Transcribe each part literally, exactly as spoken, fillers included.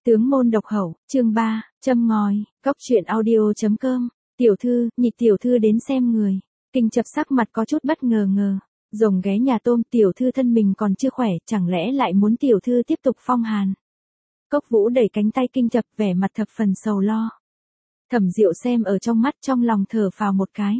Tướng môn độc hậu, chương ba, châm ngòi, cóc truyện audio.com, tiểu thư, nhị tiểu thư đến xem người. Kinh Chập sắc mặt có chút bất ngờ ngờ. Rồng ghé nhà tôm, tiểu thư thân mình còn chưa khỏe, chẳng lẽ lại muốn tiểu thư tiếp tục phong hàn. Cốc Vũ đẩy cánh tay Kinh Chập, vẻ mặt thập phần sầu lo. Thẩm Diệu xem ở trong mắt, trong lòng thở phào một cái.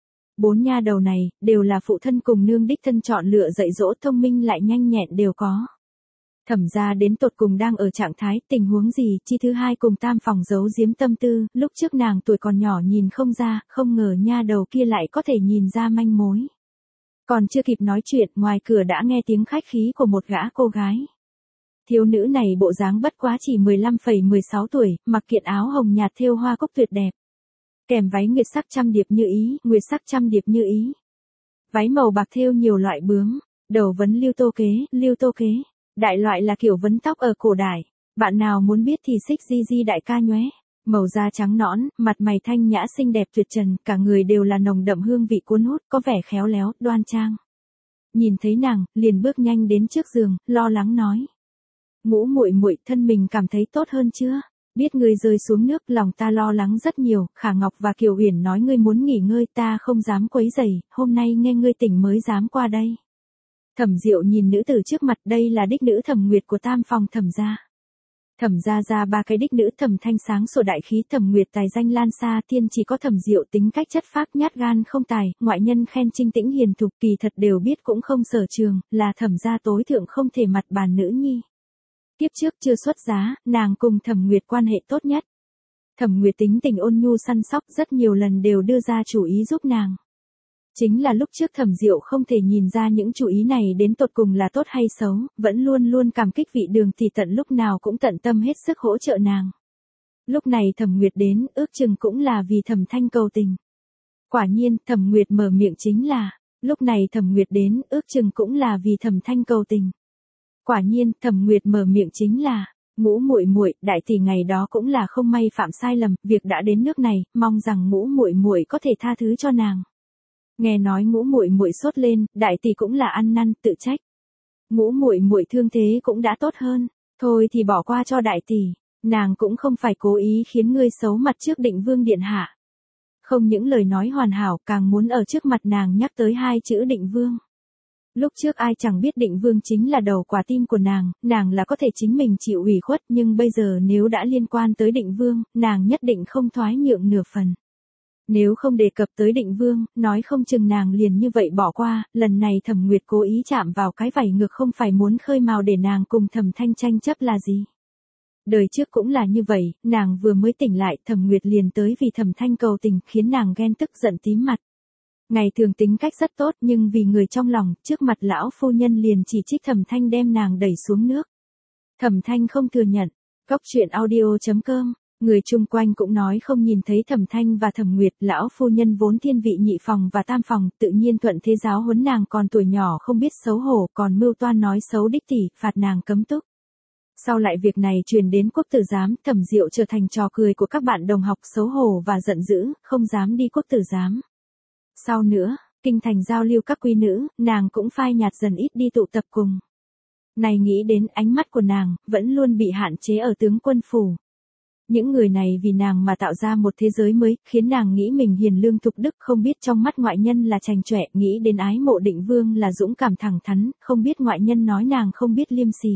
Bốn nha đầu này, đều là phụ thân cùng nương đích thân chọn lựa dạy dỗ, thông minh lại nhanh nhẹn đều có. Thẩm gia đến tột cùng đang ở trạng thái tình huống gì, chi thứ hai cùng tam phòng giấu giếm tâm tư, lúc trước nàng tuổi còn nhỏ nhìn không ra, không ngờ nha đầu kia lại có thể nhìn ra manh mối. Còn chưa kịp nói chuyện, ngoài cửa đã nghe tiếng khách khí của một gã cô gái. Thiếu nữ này bộ dáng bất quá chỉ mười lăm phẩy mười sáu tuổi, mặc kiện áo hồng nhạt thêu hoa cúc tuyệt đẹp. Kèm váy nguyệt sắc trăm điệp như ý, nguyệt sắc trăm điệp như ý. Váy màu bạc thêu nhiều loại bướm, đầu vấn lưu tô kế, lưu tô kế. Đại loại là kiểu vấn tóc ở cổ đại. Bạn nào muốn biết thì xích di di đại ca nhóe. Màu da trắng nõn, mặt mày thanh nhã xinh đẹp tuyệt trần, cả người đều là nồng đậm hương vị cuốn hút, có vẻ khéo léo, đoan trang. Nhìn thấy nàng, liền bước nhanh đến trước giường, lo lắng nói: "Ngũ muội muội, thân mình cảm thấy tốt hơn chưa? Biết ngươi rơi xuống nước, lòng ta lo lắng rất nhiều, Khả Ngọc và Kiều Uyển nói ngươi muốn nghỉ ngơi, ta không dám quấy rầy, hôm nay nghe ngươi tỉnh mới dám qua đây." Thẩm Diệu nhìn nữ tử trước mặt, đây là đích nữ Thẩm Nguyệt của tam phòng Thẩm gia. Thẩm gia ra ba cái đích nữ, Thẩm Thanh sáng sủa đại khí, Thẩm Nguyệt tài danh lan xa, tiên chỉ có Thẩm Diệu tính cách chất phác nhát gan không tài, ngoại nhân khen trinh tĩnh hiền thục, kỳ thật đều biết cũng không sở trường, là Thẩm gia tối thượng không thể mặt bàn nữ nhi. Tiếp trước chưa xuất giá, nàng cùng Thẩm Nguyệt quan hệ tốt nhất. Thẩm Nguyệt tính tình ôn nhu săn sóc, rất nhiều lần đều đưa ra chủ ý giúp nàng. Chính là lúc trước Thẩm Diệu không thể nhìn ra những chủ ý này đến tột cùng là tốt hay xấu, vẫn luôn luôn cảm kích vị Đường tỷ tận lúc nào cũng tận tâm hết sức hỗ trợ nàng. Lúc này Thẩm Nguyệt đến, ước chừng cũng là vì Thẩm Thanh cầu tình. Quả nhiên, Thẩm Nguyệt mở miệng chính là, lúc này Thẩm Nguyệt đến, ước chừng cũng là vì Thẩm Thanh cầu tình. Quả nhiên, Thẩm Nguyệt mở miệng chính là, Ngũ muội muội, đại tỷ ngày đó cũng là không may phạm sai lầm, việc đã đến nước này, mong rằng Ngũ muội muội có thể tha thứ cho nàng. Nghe nói Ngũ muội muội sốt lên, đại tỷ cũng là ăn năn tự trách. Ngũ muội muội thương thế cũng đã tốt hơn, thôi thì bỏ qua cho đại tỷ, nàng cũng không phải cố ý khiến ngươi xấu mặt trước Định Vương điện hạ. Không những lời nói hoàn hảo, càng muốn ở trước mặt nàng nhắc tới hai chữ Định Vương. Lúc trước ai chẳng biết Định Vương chính là đầu quả tim của nàng, nàng là có thể chính mình chịu ủy khuất, nhưng bây giờ nếu đã liên quan tới Định Vương, nàng nhất định không thoái nhượng nửa phần. Nếu không đề cập tới Định Vương, nói không chừng nàng liền như vậy bỏ qua, lần này Thẩm Nguyệt cố ý chạm vào cái vảy ngược không phải muốn khơi mào để nàng cùng Thẩm Thanh tranh chấp là gì. Đời trước cũng là như vậy, nàng vừa mới tỉnh lại, Thẩm Nguyệt liền tới vì Thẩm Thanh cầu tình, khiến nàng ghen tức giận tím mặt. Ngày thường tính cách rất tốt, nhưng vì người trong lòng, trước mặt lão phu nhân liền chỉ trích Thẩm Thanh đem nàng đẩy xuống nước. Thẩm Thanh không thừa nhận. Cóc truyện audio.com. Người chung quanh cũng nói không nhìn thấy Thẩm Thanh và Thẩm Nguyệt, lão phu nhân vốn thiên vị nhị phòng và tam phòng, tự nhiên thuận thế giáo huấn nàng còn tuổi nhỏ không biết xấu hổ, còn mưu toan nói xấu đích tỷ, phạt nàng cấm túc. Sau lại việc này truyền đến quốc tử giám, Thẩm Diệu trở thành trò cười của các bạn đồng học, xấu hổ và giận dữ, không dám đi quốc tử giám. Sau nữa, kinh thành giao lưu các quý nữ, nàng cũng phai nhạt dần ít đi tụ tập cùng. Này nghĩ đến ánh mắt của nàng, vẫn luôn bị hạn chế ở tướng quân phủ. Những người này vì nàng mà tạo ra một thế giới mới, khiến nàng nghĩ mình hiền lương thục đức, không biết trong mắt ngoại nhân là chành chọe, nghĩ đến ái mộ Định Vương là dũng cảm thẳng thắn, không biết ngoại nhân nói nàng không biết liêm sỉ.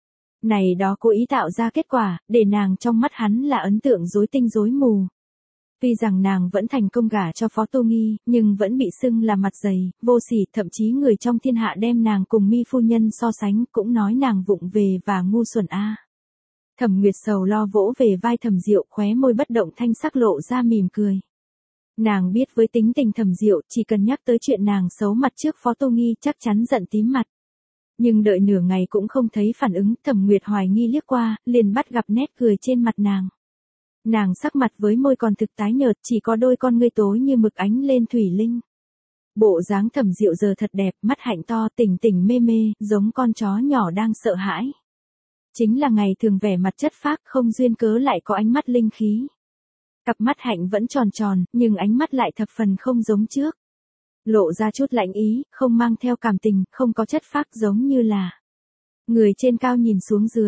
Này đó cố ý tạo ra kết quả, để nàng trong mắt hắn là ấn tượng rối tinh rối mù. Tuy rằng nàng vẫn thành công gả cho Phó Tô Nghi, nhưng vẫn bị xưng là mặt dày, vô sỉ, thậm chí người trong thiên hạ đem nàng cùng Mi phu nhân so sánh, cũng nói nàng vụng về và ngu xuẩn a. Thẩm Nguyệt sầu lo vỗ về vai Thẩm Diệu, khóe môi bất động thanh sắc lộ ra mỉm cười. Nàng biết với tính tình Thẩm Diệu, chỉ cần nhắc tới chuyện nàng xấu mặt trước Phó Tô Nghi chắc chắn giận tím mặt. Nhưng đợi nửa ngày cũng không thấy phản ứng, Thẩm Nguyệt hoài nghi liếc qua, liền bắt gặp nét cười trên mặt nàng. Nàng sắc mặt với môi còn thực tái nhợt, chỉ có đôi con ngươi tối như mực ánh lên thủy linh. Bộ dáng Thẩm Diệu giờ thật đẹp, mắt hạnh to, tỉnh tỉnh mê mê, giống con chó nhỏ đang sợ hãi. Chính là ngày thường vẻ mặt chất phác, không duyên cớ lại có ánh mắt linh khí. Cặp mắt hạnh vẫn tròn tròn, nhưng ánh mắt lại thập phần không giống trước. Lộ ra chút lạnh ý, không mang theo cảm tình, không có chất phác giống như là người trên cao nhìn xuống dưới.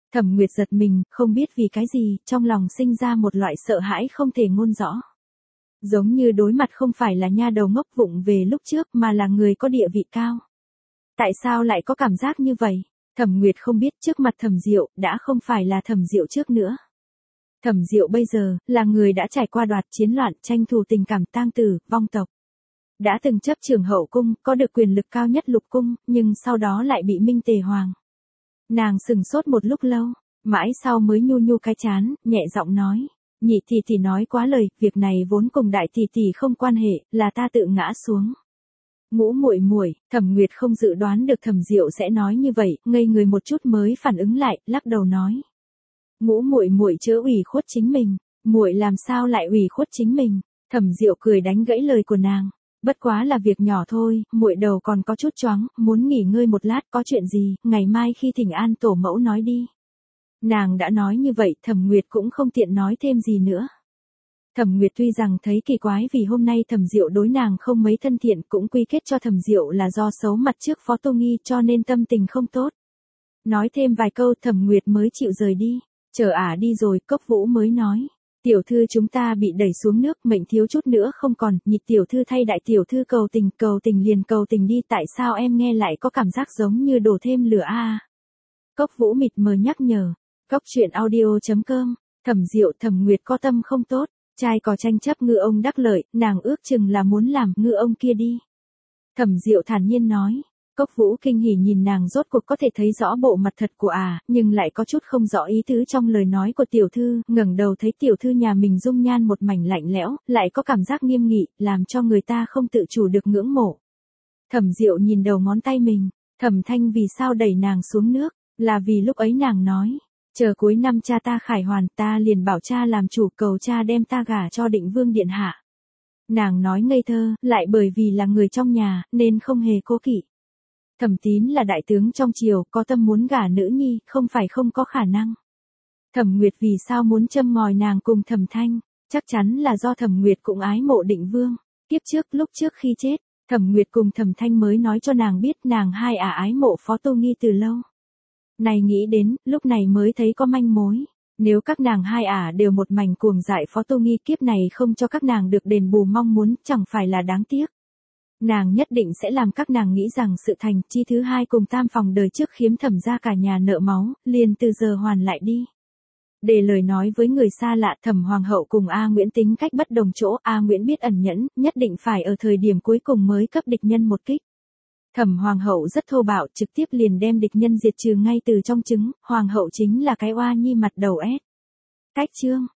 Thẩm Nguyệt giật mình, không biết vì cái gì, trong lòng sinh ra một loại sợ hãi không thể ngôn rõ. Giống như đối mặt không phải là nha đầu ngốc vụng về lúc trước mà là người có địa vị cao. Tại sao lại có cảm giác như vậy? Thẩm Nguyệt không biết trước mặt Thẩm Diệu, đã không phải là Thẩm Diệu trước nữa. Thẩm Diệu bây giờ, là người đã trải qua đoạt chiến loạn, tranh thủ tình cảm tang tử, vong tộc. Đã từng chấp trưởng hậu cung, có được quyền lực cao nhất lục cung, nhưng sau đó lại bị Minh Tề Hoàng. Nàng sừng sốt một lúc lâu, mãi sau mới nhu nhu cái chán, nhẹ giọng nói. Nhị tỷ tỷ nói quá lời, việc này vốn cùng đại tỷ tỷ không quan hệ, là ta tự ngã xuống. Ngũ muội muội, Thẩm Nguyệt không dự đoán được Thẩm Diệu sẽ nói như vậy, ngây người một chút mới phản ứng lại, lắc đầu nói. Ngũ muội muội chớ ủy khuất chính mình, muội làm sao lại ủy khuất chính mình? Thẩm Diệu cười đánh gãy lời của nàng. Bất quá là việc nhỏ thôi, muội đầu còn có chút choáng, muốn nghỉ ngơi một lát, có chuyện gì, ngày mai khi thỉnh an tổ mẫu nói đi. Nàng đã nói như vậy, Thẩm Nguyệt cũng không tiện nói thêm gì nữa. Thẩm Nguyệt tuy rằng thấy kỳ quái vì hôm nay Thẩm Diệu đối nàng không mấy thân thiện, cũng quy kết cho Thẩm Diệu là do xấu mặt trước Phó Tô Nghi cho nên tâm tình không tốt. Nói thêm vài câu Thẩm Nguyệt mới chịu rời đi. Chờ ả đi rồi, Cốc Vũ mới nói. Tiểu thư chúng ta bị đẩy xuống nước, mệnh thiếu chút nữa không còn, nhị tiểu thư thay đại tiểu thư cầu tình, cầu tình liền cầu tình đi, tại sao em nghe lại có cảm giác giống như đổ thêm lửa a à? Cốc Vũ mịt mờ nhắc nhở. Cốc truyện audio chấm com, Thẩm Diệu Thẩm Nguyệt có tâm không tốt, trai có tranh chấp ngư ông đắc lợi, nàng ước chừng là muốn làm ngư ông kia đi. Thẩm Diệu thản nhiên nói. Cốc Vũ kinh hỉ nhìn nàng rốt cuộc có thể thấy rõ bộ mặt thật của à, nhưng lại có chút không rõ ý tứ trong lời nói của tiểu thư, ngẩng đầu thấy tiểu thư nhà mình dung nhan một mảnh lạnh lẽo, lại có cảm giác nghiêm nghị, làm cho người ta không tự chủ được ngưỡng mộ. Thẩm Diệu nhìn đầu ngón tay mình, Thẩm Thanh vì sao đẩy nàng xuống nước, là vì lúc ấy nàng nói, chờ cuối năm cha ta khải hoàn ta liền bảo cha làm chủ cầu cha đem ta gả cho Định Vương điện hạ. Nàng nói ngây thơ, lại bởi vì là người trong nhà, nên không hề cố kỵ. Thẩm Tín là đại tướng trong triều, có tâm muốn gả nữ nhi, không phải không có khả năng. Thẩm Nguyệt vì sao muốn châm ngòi nàng cùng Thẩm Thanh, chắc chắn là do Thẩm Nguyệt cũng ái mộ Định Vương. Tiếp trước lúc trước khi chết, Thẩm Nguyệt cùng Thẩm Thanh mới nói cho nàng biết nàng hai ả ái mộ Phó Tô Nghi từ lâu. Này nghĩ đến, lúc này mới thấy có manh mối. Nếu các nàng hai ả đều một mảnh cuồng dại Phó Tô Nghi kiếp này không cho các nàng được đền bù mong muốn, chẳng phải là đáng tiếc. Nàng nhất định sẽ làm các nàng nghĩ rằng sự thành chi thứ hai cùng tam phòng đời trước khiếm Thẩm ra cả nhà nợ máu, liền từ giờ hoàn lại đi. Để lời nói với người xa lạ, Thẩm Hoàng hậu cùng A Nguyễn tính cách bất đồng chỗ, A Nguyễn biết ẩn nhẫn, nhất định phải ở thời điểm cuối cùng mới cấp địch nhân một kích. Thẩm Hoàng hậu rất thô bạo, trực tiếp liền đem địch nhân diệt trừ ngay từ trong trứng, Hoàng hậu chính là cái oa nhi mặt đầu ép. Cách chương